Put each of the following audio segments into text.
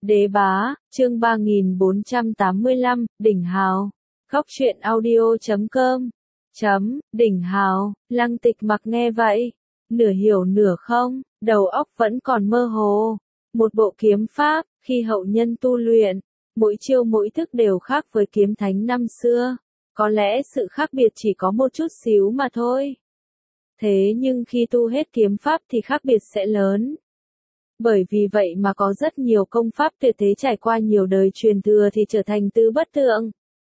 Đế bá, chương 3485, đỉnh hào. Góc truyện audio.com. Đỉnh hào, Lăng Tịch Mặc nghe vậy, nửa hiểu nửa không, đầu óc vẫn còn mơ hồ. Một bộ kiếm pháp, khi hậu nhân tu luyện, mỗi chiêu mỗi thức đều khác với kiếm thánh năm xưa. Có lẽ sự khác biệt chỉ có một chút xíu mà thôi. Thế nhưng khi tu hết kiếm pháp thì khác biệt sẽ lớn. Bởi vì vậy mà có rất nhiều công pháp tuyệt thế trải qua nhiều đời truyền thừa thì trở thành tứ bất tượng.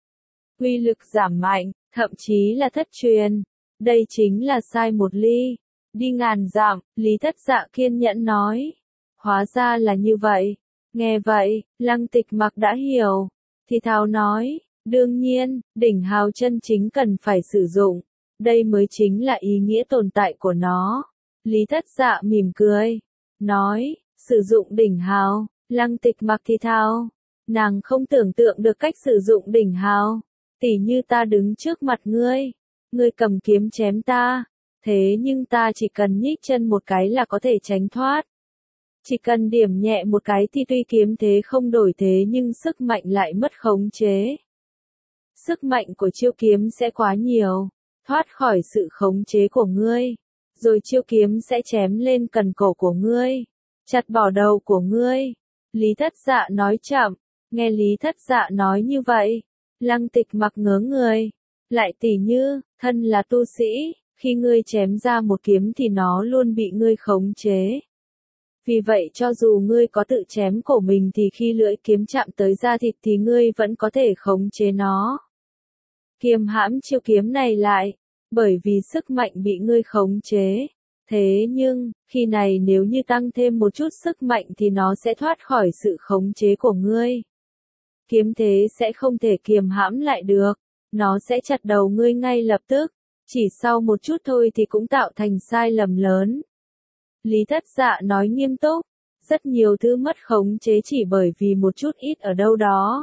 Uy lực giảm mạnh, thậm chí là thất truyền. Đây chính là sai một ly, đi ngàn dặm, Lý Thất Dạ kiên nhẫn nói. Hóa ra là như vậy. Nghe vậy, Lăng Tịch Mặc đã hiểu. Thì thào nói, đương nhiên, đỉnh hào chân chính cần phải sử dụng. Đây mới chính là ý nghĩa tồn tại của nó. Lý Thất Dạ mỉm cười, nói, sử dụng đỉnh hào. Lăng Tịch Mặc thì thào, nàng không tưởng tượng được cách sử dụng đỉnh hào. Tỉ như ta đứng trước mặt ngươi cầm kiếm chém ta, thế nhưng ta chỉ cần nhích chân một cái là có thể tránh thoát. Chỉ cần điểm nhẹ một cái thì tuy kiếm thế không đổi thế nhưng sức mạnh lại mất khống chế. Sức mạnh của chiêu kiếm sẽ quá nhiều, thoát khỏi sự khống chế của ngươi. Rồi chiêu kiếm sẽ chém lên cần cổ của ngươi, chặt bỏ đầu của ngươi. Lý Thất Dạ nói chậm, nghe Lý Thất Dạ nói như vậy, Lăng Tịch Mặc ngớ người. Lại tỉ như, thân là tu sĩ, khi ngươi chém ra một kiếm thì nó luôn bị ngươi khống chế. Vì vậy cho dù ngươi có tự chém cổ mình thì khi lưỡi kiếm chạm tới da thịt thì ngươi vẫn có thể khống chế nó. Kiềm hãm chiêu kiếm này lại, bởi vì sức mạnh bị ngươi khống chế. Thế nhưng, khi này nếu như tăng thêm một chút sức mạnh thì nó sẽ thoát khỏi sự khống chế của ngươi. Kiếm thế sẽ không thể kiềm hãm lại được, nó sẽ chặt đầu ngươi ngay lập tức, chỉ sau một chút thôi thì cũng tạo thành sai lầm lớn. Lý Thất Dạ nói nghiêm túc, rất nhiều thứ mất khống chế chỉ bởi vì một chút ít ở đâu đó.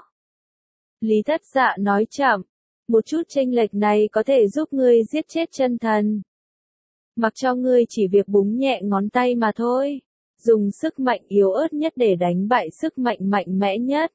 Lý Thất Dạ nói chậm, một chút chênh lệch này có thể giúp ngươi giết chết chân thần. Mặc cho ngươi chỉ việc búng nhẹ ngón tay mà thôi, dùng sức mạnh yếu ớt nhất để đánh bại sức mạnh mạnh mẽ nhất.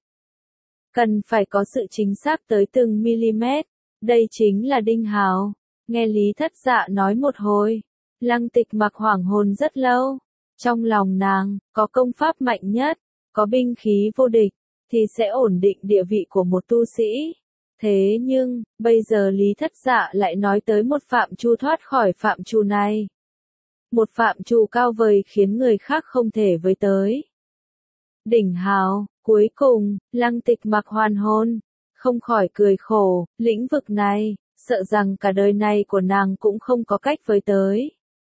Cần phải có sự chính xác tới từng mm, đây chính là đinh hào. Nghe Lý Thất Dạ nói một hồi, Lăng Tịch Mặc hoảng hồn rất lâu. Trong lòng nàng, có công pháp mạnh nhất, có binh khí vô địch, thì sẽ ổn định địa vị của một tu sĩ. Thế nhưng, bây giờ Lý Thất Dạ lại nói tới một phạm trù thoát khỏi phạm trù này. Một phạm trù cao vời khiến người khác không thể với tới. Đỉnh hào, cuối cùng, Lăng Tịch Mặc hoàn hồn, không khỏi cười khổ, lĩnh vực này, sợ rằng cả đời này của nàng cũng không có cách với tới.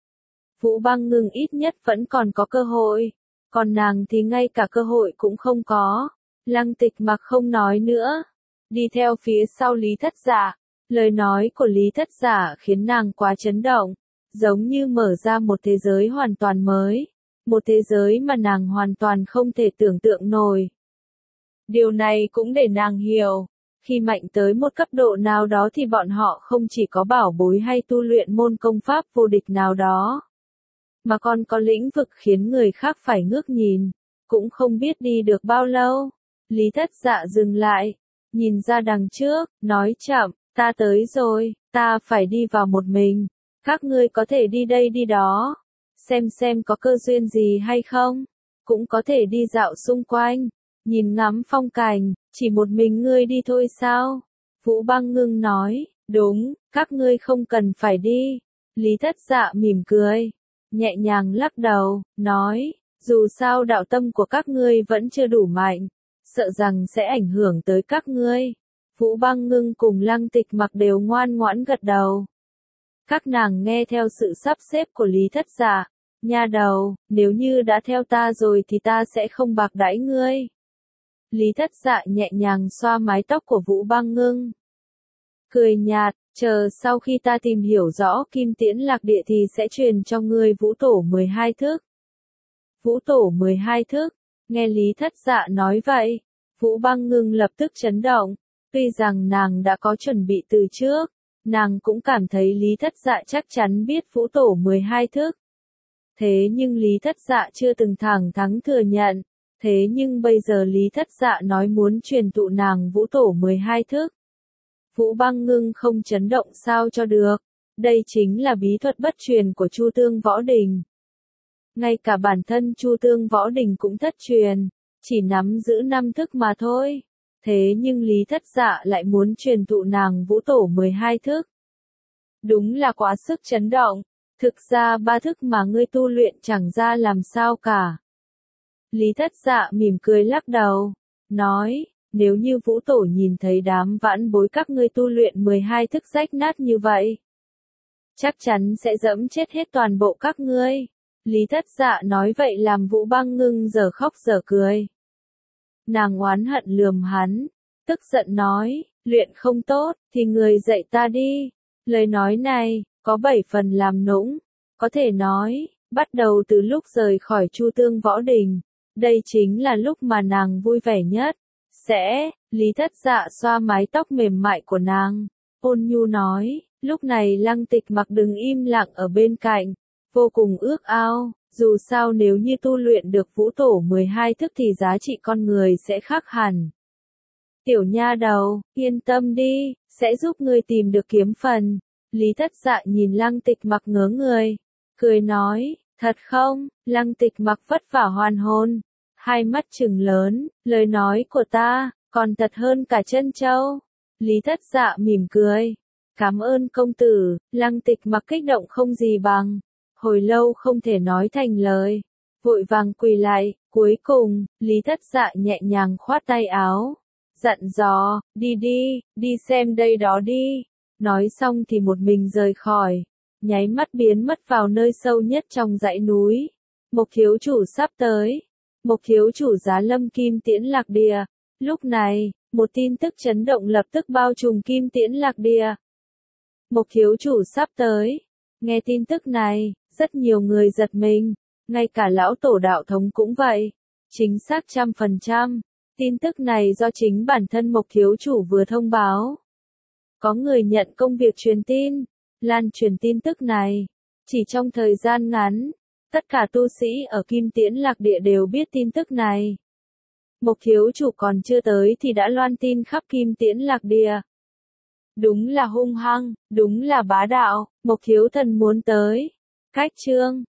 Vũ Băng Ngưng ít nhất vẫn còn có cơ hội, còn nàng thì ngay cả cơ hội cũng không có. Lăng Tịch Mặc không nói nữa, đi theo phía sau Lý Thất Dạ. Lời nói của Lý Thất Dạ khiến nàng quá chấn động, giống như mở ra một thế giới hoàn toàn mới, một thế giới mà nàng hoàn toàn không thể tưởng tượng nổi. Điều này cũng để nàng hiểu, khi mạnh tới một cấp độ nào đó thì bọn họ không chỉ có bảo bối hay tu luyện môn công pháp vô địch nào đó, mà còn có lĩnh vực khiến người khác phải ngước nhìn, cũng không biết đi được bao lâu. Lý Thất Dạ dừng lại, nhìn ra đằng trước, nói chậm, ta tới rồi, ta phải đi vào một mình, các ngươi có thể đi đây đi đó, xem có cơ duyên gì hay không, cũng có thể đi dạo xung quanh, nhìn ngắm phong cảnh, chỉ một mình ngươi đi thôi sao? Vũ Băng Ngưng nói, đúng, các ngươi không cần phải đi. Lý Thất Dạ mỉm cười, nhẹ nhàng lắc đầu, nói, dù sao đạo tâm của các ngươi vẫn chưa đủ mạnh, sợ rằng sẽ ảnh hưởng tới các ngươi. Vũ Băng Ngưng cùng Lăng Tịch Mặc đều ngoan ngoãn gật đầu. Các nàng nghe theo sự sắp xếp của Lý Thất Dạ. Nha đầu, nếu như đã theo ta rồi thì ta sẽ không bạc đãi ngươi. Lý Thất Dạ nhẹ nhàng xoa mái tóc của Vũ Băng Ngưng, cười nhạt, chờ sau khi ta tìm hiểu rõ Kim Tiễn Lạc Địa thì sẽ truyền cho ngươi Vũ Tổ 12 thức. Vũ Tổ 12 thức, nghe Lý Thất Dạ nói vậy, Vũ Băng Ngưng lập tức chấn động, tuy rằng nàng đã có chuẩn bị từ trước, nàng cũng cảm thấy Lý Thất Dạ chắc chắn biết Vũ Tổ 12 thức. Thế nhưng Lý Thất Dạ chưa từng thẳng thắn thừa nhận, Thế nhưng bây giờ Lý Thất Dạ nói muốn truyền thụ nàng vũ tổ 12 thức. Vũ Băng Ngưng không chấn động sao cho được. Đây chính là bí thuật bất truyền của Chu Tương Võ Đình. Ngay cả bản thân Chu Tương Võ Đình cũng thất truyền, chỉ nắm giữ 5 thức mà thôi. Thế nhưng Lý Thất Dạ lại muốn truyền thụ nàng vũ tổ 12 thức. Đúng là quá sức chấn động. Thực ra 3 thức mà ngươi tu luyện chẳng ra làm sao cả. Lý Thất Dạ mỉm cười lắc đầu, nói, nếu như vũ tổ nhìn thấy đám vãn bối các ngươi tu luyện 12 thức rách nát như vậy, chắc chắn sẽ dẫm chết hết toàn bộ các ngươi. Lý Thất Dạ nói vậy làm Vũ Băng Ngưng giờ khóc giờ cười. Nàng oán hận lườm hắn, tức giận nói, luyện không tốt, thì người dạy ta đi. Lời nói này, có 7 phần làm nũng, có thể nói, bắt đầu từ lúc rời khỏi Chu Tương Võ Đình, đây chính là lúc mà nàng vui vẻ nhất. Lý Thất Dạ xoa mái tóc mềm mại của nàng, ôn nhu nói, lúc này Lăng Tịch Mặc đứng im lặng ở bên cạnh, vô cùng ước ao, dù sao nếu như tu luyện được vũ tổ 12 thức thì giá trị con người sẽ khác hẳn. Tiểu nha đầu, yên tâm đi, sẽ giúp ngươi tìm được kiếm phần. Lý Thất Dạ nhìn Lăng Tịch Mặc ngớ người, cười nói, thật không? Lăng Tịch Mặc vất vả hoàn hồn, hai mắt trừng lớn, lời nói của ta, còn thật hơn cả chân châu. Lý Thất Dạ mỉm cười, cảm ơn công tử. Lăng Tịch Mặc kích động không gì bằng, hồi lâu không thể nói thành lời, vội vàng quỳ lại, cuối cùng, Lý Thất Dạ nhẹ nhàng khoát tay áo, dặn dò, đi xem đây đó đi. Nói xong thì một mình rời khỏi, nháy mắt biến mất vào nơi sâu nhất trong dãy núi. Mộc thiếu chủ sắp tới. Mộc thiếu chủ giá lâm Kim Tiễn Lạc Địa. Lúc này, một tin tức chấn động lập tức bao trùm Kim Tiễn Lạc Địa. Mộc thiếu chủ sắp tới. Nghe tin tức này, rất nhiều người giật mình, ngay cả lão tổ đạo thống cũng vậy. Chính xác 100%, tin tức này do chính bản thân Mộc thiếu chủ vừa thông báo. Có người nhận công việc truyền tin, lan truyền tin tức này. Chỉ trong thời gian ngắn, tất cả tu sĩ ở Kim Tiễn Lạc Địa đều biết tin tức này. Mộc thiếu chủ còn chưa tới thì đã loan tin khắp Kim Tiễn Lạc Địa. Đúng là hung hăng, đúng là bá đạo, Mộc thiếu thần muốn tới. Cách chương